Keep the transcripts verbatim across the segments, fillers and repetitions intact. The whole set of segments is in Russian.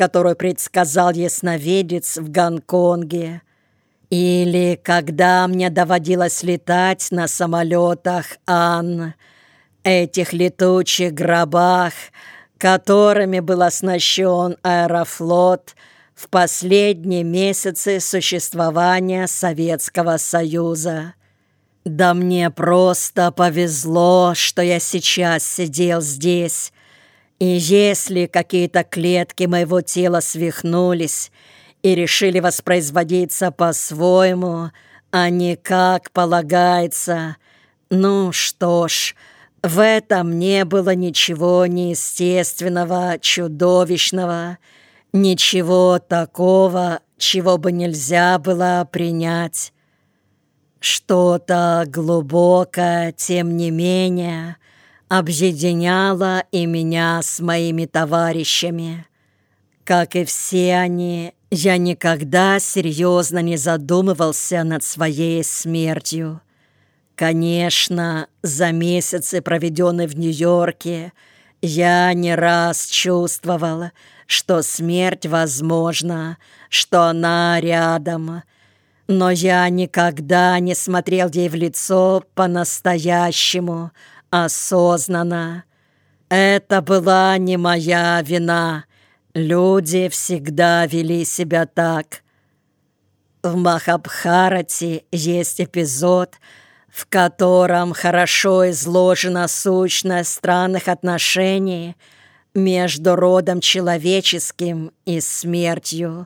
которую предсказал ясновидец в Гонконге, или когда мне доводилось летать на самолетах Ан, этих летучих гробах, которыми был оснащен Аэрофлот в последние месяцы существования Советского Союза. Да мне просто повезло, что я сейчас сидел здесь, и если какие-то клетки моего тела свихнулись и решили воспроизводиться по-своему, а не как полагается, ну что ж, в этом не было ничего неестественного, чудовищного, ничего такого, чего бы нельзя было принять. Что-то глубокое, тем не менее, объединяло и меня с моими товарищами. Как и все они, я никогда серьезно не задумывался над своей смертью. Конечно, за месяцы, проведенные в Нью-Йорке, я не раз чувствовал, что смерть возможна, что она рядом. Но я никогда не смотрел ей в лицо по-настоящему, осознанно. Это была не моя вина. Люди всегда вели себя так. В Махабхарате есть эпизод, в котором хорошо изложена сущность странных отношений между родом человеческим и смертью.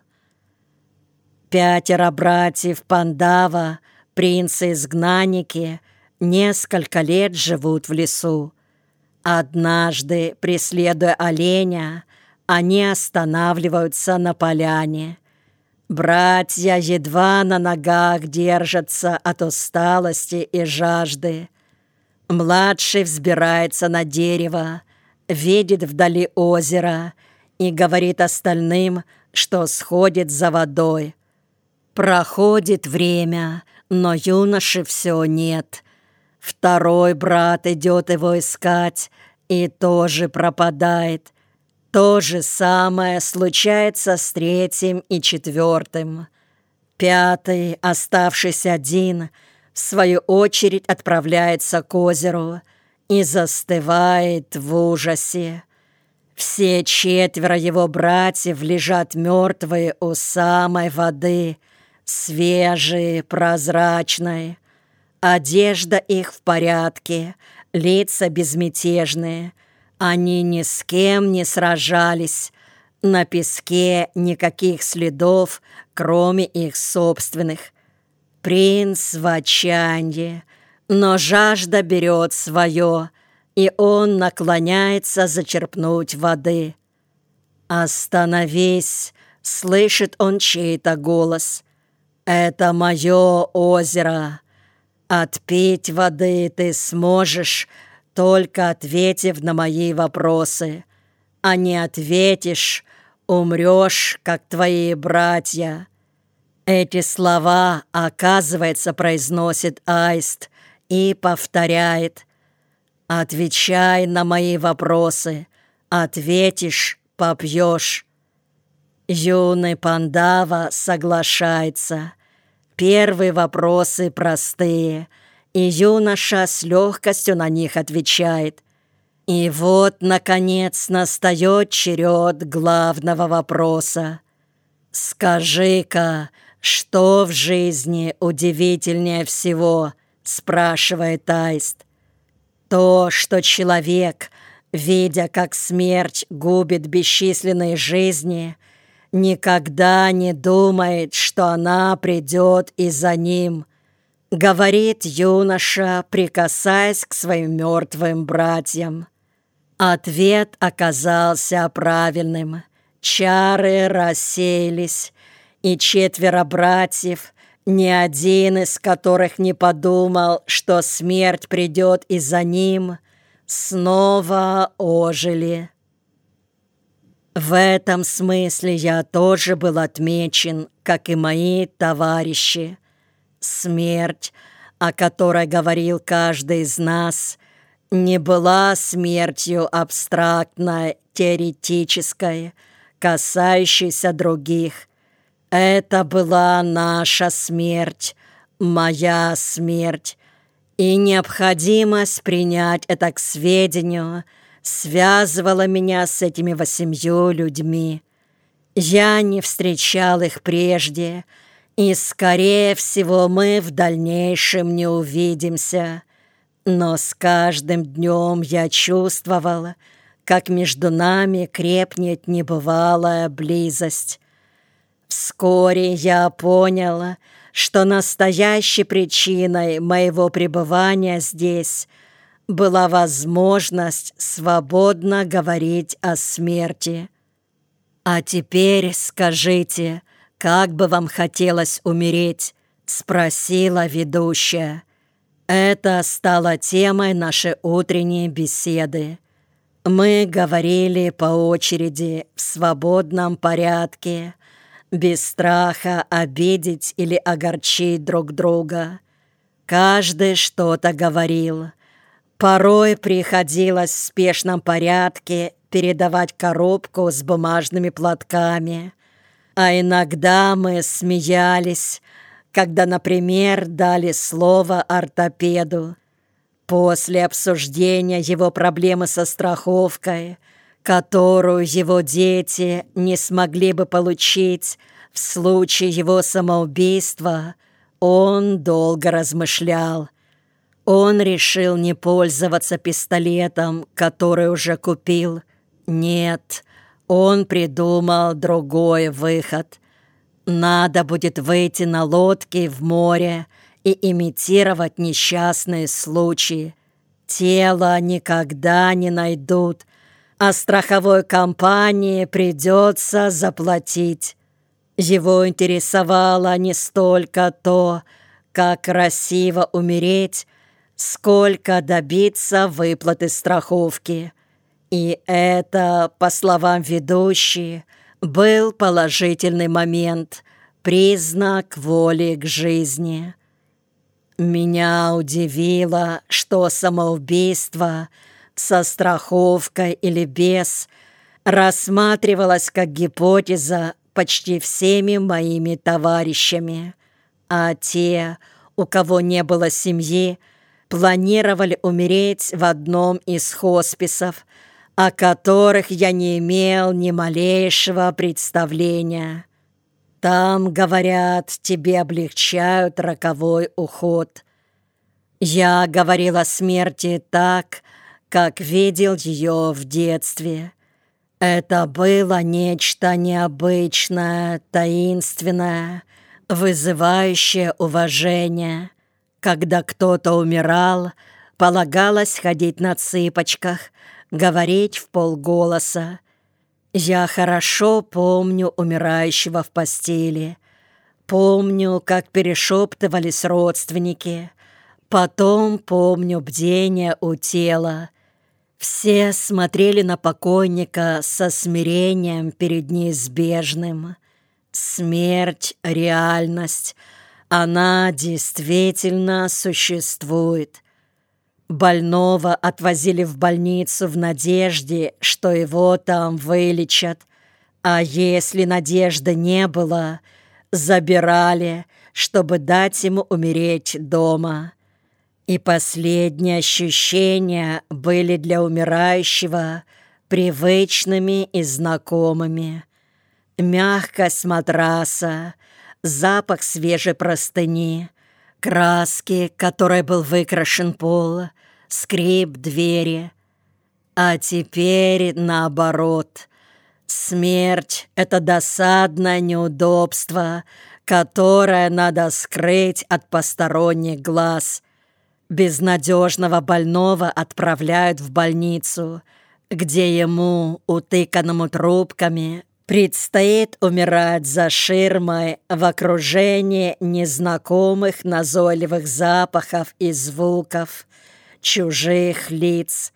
Пятеро братьев Пандава, принцы-изгнанники, несколько лет живут в лесу. Однажды, преследуя оленя, они останавливаются на поляне. Братья едва на ногах держатся от усталости и жажды. Младший взбирается на дерево, видит вдали озеро и говорит остальным, что сходит за водой. Проходит время, но юноши все нет. Второй брат идет его искать и тоже пропадает. То же самое случается с третьим и четвертым. Пятый, оставшись один, в свою очередь отправляется к озеру и застывает в ужасе. Все четверо его братьев лежат мертвые у самой воды, свежие, прозрачные. Одежда их в порядке, лица безмятежные. Они ни с кем не сражались. На песке никаких следов, кроме их собственных. Принц в отчаянии, но жажда берет свое, и он наклоняется зачерпнуть воды. «Остановись!» — слышит он чей-то голос. «Это мое озеро. Отпить воды ты сможешь, только ответив на мои вопросы. А не ответишь, умрешь, как твои братья». Эти слова, оказывается, произносит аист и повторяет: «Отвечай на мои вопросы, ответишь — попьешь». Юный Пандава соглашается. Первые вопросы простые, и юноша с легкостью на них отвечает. И вот, наконец, настает черед главного вопроса. «Скажи-ка, что в жизни удивительнее всего?» — спрашивает аист. «То, что человек, видя, как смерть губит бесчисленные жизни, никогда не думает, что она придет и за ним», — говорит юноша, прикасаясь к своим мертвым братьям. Ответ оказался правильным. Чары рассеялись, и четверо братьев, ни один из которых не подумал, что смерть придет и за ним, снова ожили. В этом смысле я тоже был отмечен, как и мои товарищи. Смерть, о которой говорил каждый из нас, не была смертью абстрактной, теоретической, касающийся других. Это была наша смерть, моя смерть, и необходимость принять это к сведению связывала меня с этими восемью людьми. Я не встречал их прежде, и, скорее всего, мы в дальнейшем не увидимся. Но с каждым днем я чувствовал, как между нами крепнет небывалая близость. Вскоре я понял, что настоящей причиной моего пребывания здесь была возможность свободно говорить о смерти. «А теперь скажите, как бы вам хотелось умереть?» — спросила ведущая. Это стало темой нашей утренней беседы. Мы говорили по очереди в свободном порядке, без страха обидеть или огорчить друг друга. Каждый что-то говорил. Порой приходилось в спешном порядке передавать коробку с бумажными платками, а иногда мы смеялись, когда, например, дали слово ортопеду. После обсуждения его проблемы со страховкой, которую его дети не смогли бы получить в случае его самоубийства, он долго размышлял. Он решил не пользоваться пистолетом, который уже купил. Нет, он придумал другой выход. Надо будет выйти на лодке в море и имитировать несчастные случаи. Тело никогда не найдут, а страховой компании придется заплатить. Его интересовало не столько то, как красиво умереть, сколько добиться выплаты страховки. И это, по словам ведущей, был положительный момент, признак воли к жизни. Меня удивило, что самоубийство со страховкой или без рассматривалось как гипотеза почти всеми моими товарищами, а те, у кого не было семьи, планировали умереть в одном из хосписов, о которых я не имел ни малейшего представления. Там, говорят, тебе облегчают роковой уход. Я говорил о смерти так, как видел ее в детстве. Это было нечто необычное, таинственное, вызывающее уважение. Когда кто-то умирал, полагалось ходить на цыпочках, говорить вполголоса. Я хорошо помню умирающего в постели. Помню, как перешептывались родственники. Потом помню бдение у тела. Все смотрели на покойника со смирением перед неизбежным. Смерть — реальность. Она действительно существует. Больного отвозили в больницу в надежде, что его там вылечат. А если надежды не было, забирали, чтобы дать ему умереть дома. И последние ощущения были для умирающего привычными и знакомыми. Мягкость матраса, запах свежей простыни, краски, которой был выкрашен пол, скрип двери. А теперь наоборот. Смерть — это досадное неудобство, которое надо скрыть от посторонних глаз. Безнадежного больного отправляют в больницу, где ему, утыканному трубками, предстоит умирать за ширмой в окружении незнакомых назойливых запахов и звуков, чужих лиц.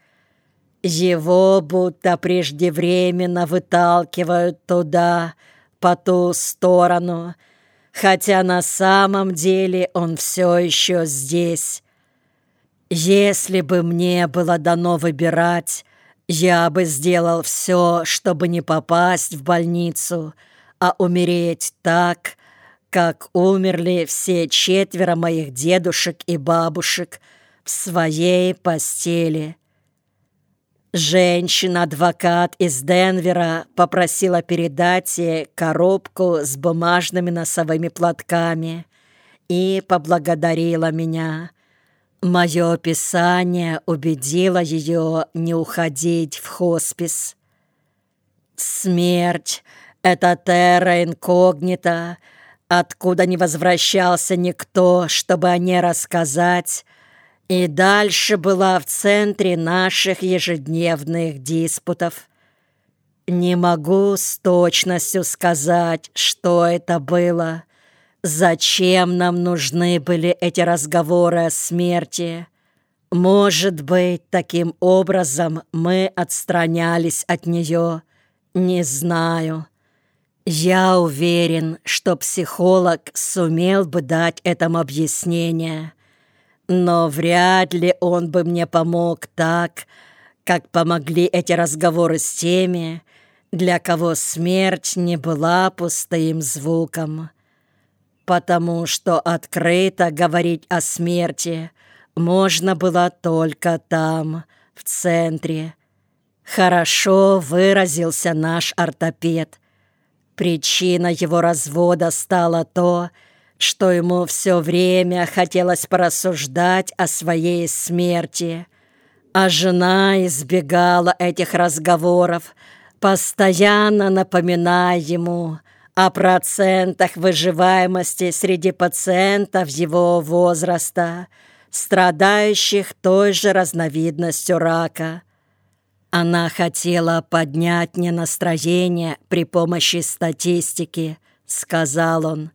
Его будто преждевременно выталкивают туда, по ту сторону, хотя на самом деле он все еще здесь. Если бы мне было дано выбирать, Я бы сделал все, чтобы не попасть в больницу, а умереть так, как умерли все четверо моих дедушек и бабушек в своей постели. Женщина-адвокат из Денвера попросила передать ей коробку с бумажными носовыми платками и поблагодарила меня. Мое описание убедило ее не уходить в хоспис. Смерть — это терра инкогнита, откуда не возвращался никто, чтобы о ней рассказать, и дальше была в центре наших ежедневных диспутов. Не могу с точностью сказать, что это было, зачем нам нужны были эти разговоры о смерти. Может быть, таким образом мы отстранялись от нее, не знаю. Я уверен, что психолог сумел бы дать этому объяснение, но вряд ли он бы мне помог так, как помогли эти разговоры с теми, для кого смерть не была пустым звуком. Потому что открыто говорить о смерти можно было только там, в центре. Хорошо выразился наш ортопед. Причина его развода стала то, что ему все время хотелось порассуждать о своей смерти, а жена избегала этих разговоров, постоянно напоминая ему о процентах выживаемости среди пациентов его возраста, страдающих той же разновидностью рака. Она хотела поднять мне настроение при помощи статистики, сказал он.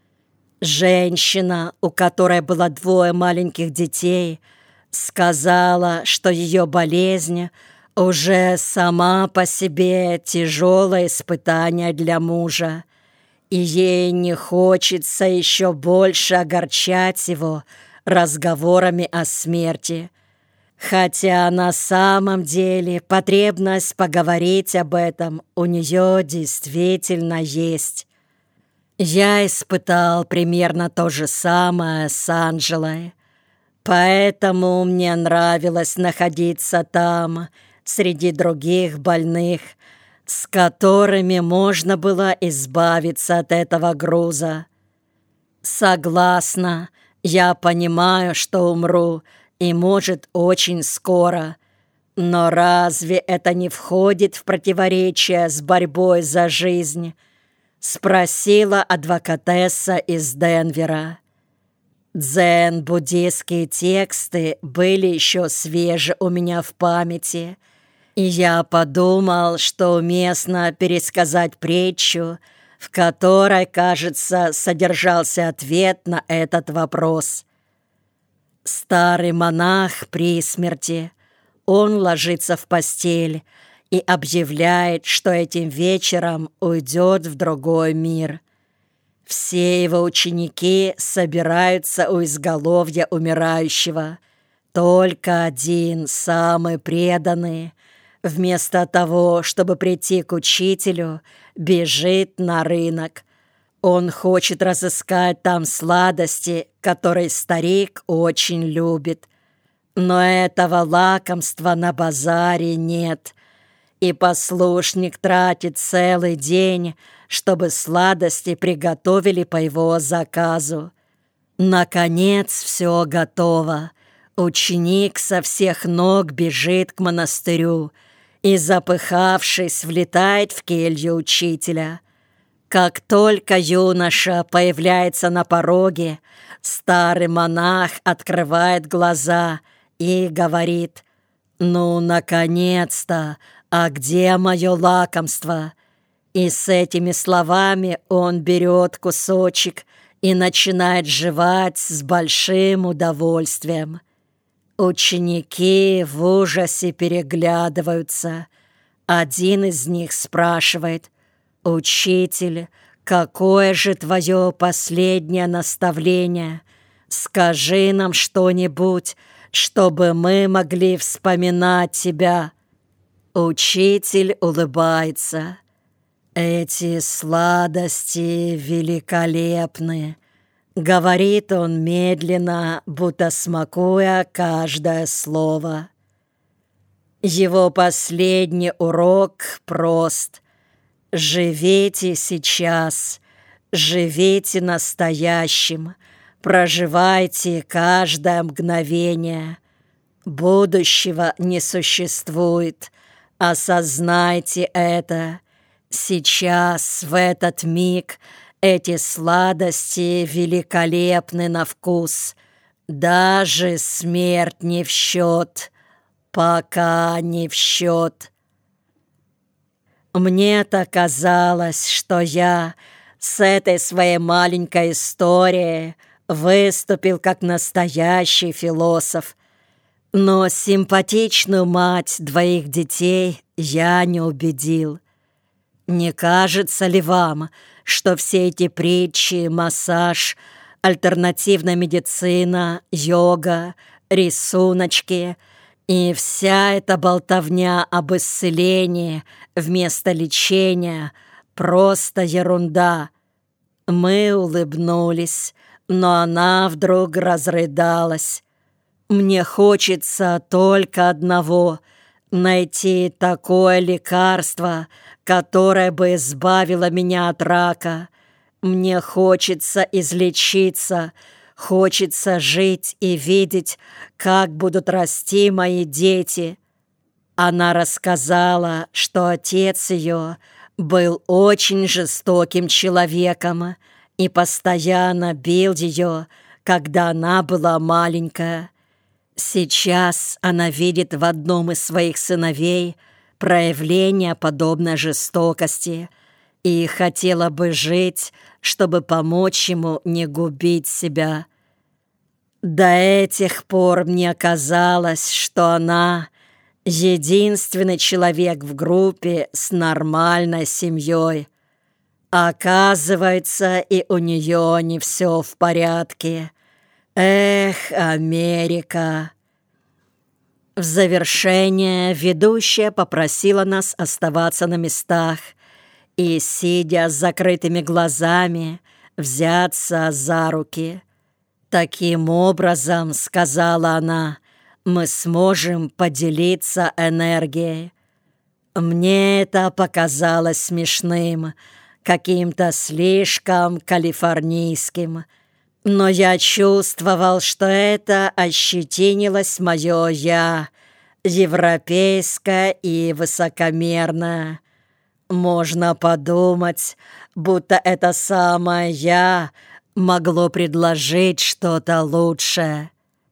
Женщина, у которой было двое маленьких детей, сказала, что ее болезнь уже сама по себе тяжелое испытание для мужа, и ей не хочется еще больше огорчать его разговорами о смерти, хотя на самом деле потребность поговорить об этом у нее действительно есть. Я испытал примерно то же самое с Анжелой, поэтому мне нравилось находиться там, среди других больных, с которыми можно было избавиться от этого груза. Согласна, я понимаю, что умру, и, может, очень скоро, но разве это не входит в противоречие с борьбой за жизнь? Спросила адвокатесса из Денвера. Дзен-буддийские тексты были еще свежи у меня в памяти, и я подумал, что уместно пересказать притчу, в которой, кажется, содержался ответ на этот вопрос. Старый монах при смерти, он ложится в постель и объявляет, что этим вечером уйдет в другой мир. Все его ученики собираются у изголовья умирающего. Только один, самый преданный, вместо того, чтобы прийти к учителю, бежит на рынок. Он хочет разыскать там сладости, которые старик очень любит. Но этого лакомства на базаре нет, и послушник тратит целый день, чтобы сладости приготовили по его заказу. Наконец все готово. Ученик со всех ног бежит к монастырю и, запыхавшись, влетает в келью учителя. Как только юноша появляется на пороге, старый монах открывает глаза и говорит: «Ну, наконец-то! А где мое лакомство?» И с этими словами он берет кусочек и начинает жевать с большим удовольствием. Ученики в ужасе переглядываются. Один из них спрашивает: «Учитель, какое же твое последнее наставление? Скажи нам что-нибудь, чтобы мы могли вспоминать тебя». Учитель улыбается. «Эти сладости великолепны», — говорит он медленно, будто смакуя каждое слово. Его последний урок прост. Живите сейчас, живите настоящим, проживайте каждое мгновение. Будущего не существует, осознайте это. Сейчас, в этот миг, эти сладости великолепны на вкус. Даже смерть не в счет, пока не в счет. Мне-то казалось, что я с этой своей маленькой историей выступил как настоящий философ, но симпатичную мать двоих детей я не убедил. Не кажется ли вам, что все эти притчи, массаж, альтернативная медицина, йога, рисуночки и вся эта болтовня об исцелении вместо лечения — просто ерунда? Мы улыбнулись, но она вдруг разрыдалась. Мне хочется только одного — найти такое лекарство, которое бы избавило меня от рака. Мне хочется излечиться, хочется жить и видеть, как будут расти мои дети. Она рассказала, что отец ее был очень жестоким человеком и постоянно бил ее, когда она была маленькая. Сейчас она видит в одном из своих сыновей проявление подобной жестокости и хотела бы жить, чтобы помочь ему не губить себя. До этих пор мне казалось, что она единственный человек в группе с нормальной семьей. Оказывается, и у нее не все в порядке. Эх, Америка! В завершение ведущая попросила нас оставаться на местах и, сидя с закрытыми глазами, взяться за руки. «Таким образом, — сказала она, — мы сможем поделиться энергией». Мне это показалось смешным, каким-то слишком калифорнийским, но я чувствовал, что это ощетинилось мое «я», европейское и высокомерное. Можно подумать, будто это самое «я» могло предложить что-то лучшее.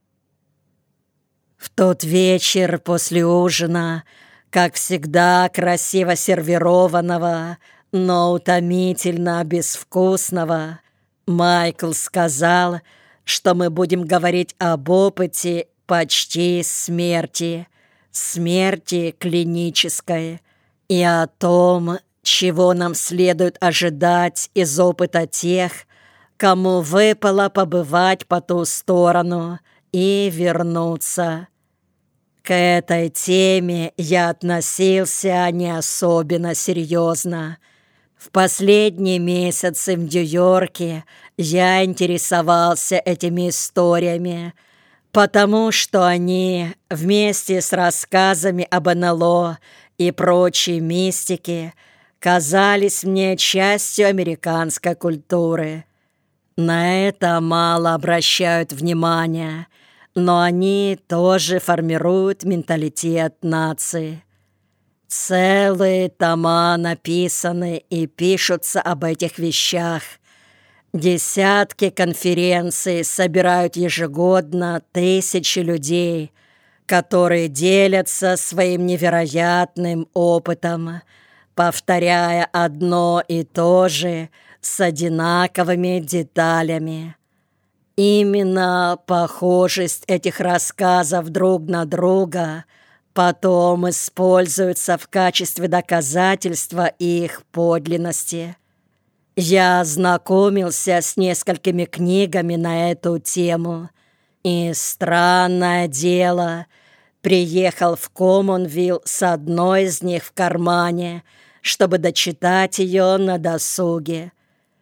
В тот вечер после ужина, как всегда красиво сервированного, но утомительно безвкусного, Майкл сказал, что мы будем говорить об опыте почти смерти, смерти клинической, и о том, чего нам следует ожидать из опыта тех, кому выпало побывать по ту сторону и вернуться. К этой теме я относился не особенно серьезно. В последние месяцы в Нью-Йорке я интересовался этими историями, потому что они, вместе с рассказами об эн эл о и прочей мистике, казались мне частью американской культуры. На это мало обращают внимания, но они тоже формируют менталитет нации. Целые тома написаны и пишутся об этих вещах. Десятки конференций собирают ежегодно тысячи людей, которые делятся своим невероятным опытом, повторяя одно и то же с одинаковыми деталями. Именно похожесть этих рассказов друг на друга потом используется в качестве доказательства их подлинности. Я ознакомился с несколькими книгами на эту тему, и, странное дело, приехал в Коммонвилл с одной из них в кармане, чтобы дочитать ее на досуге.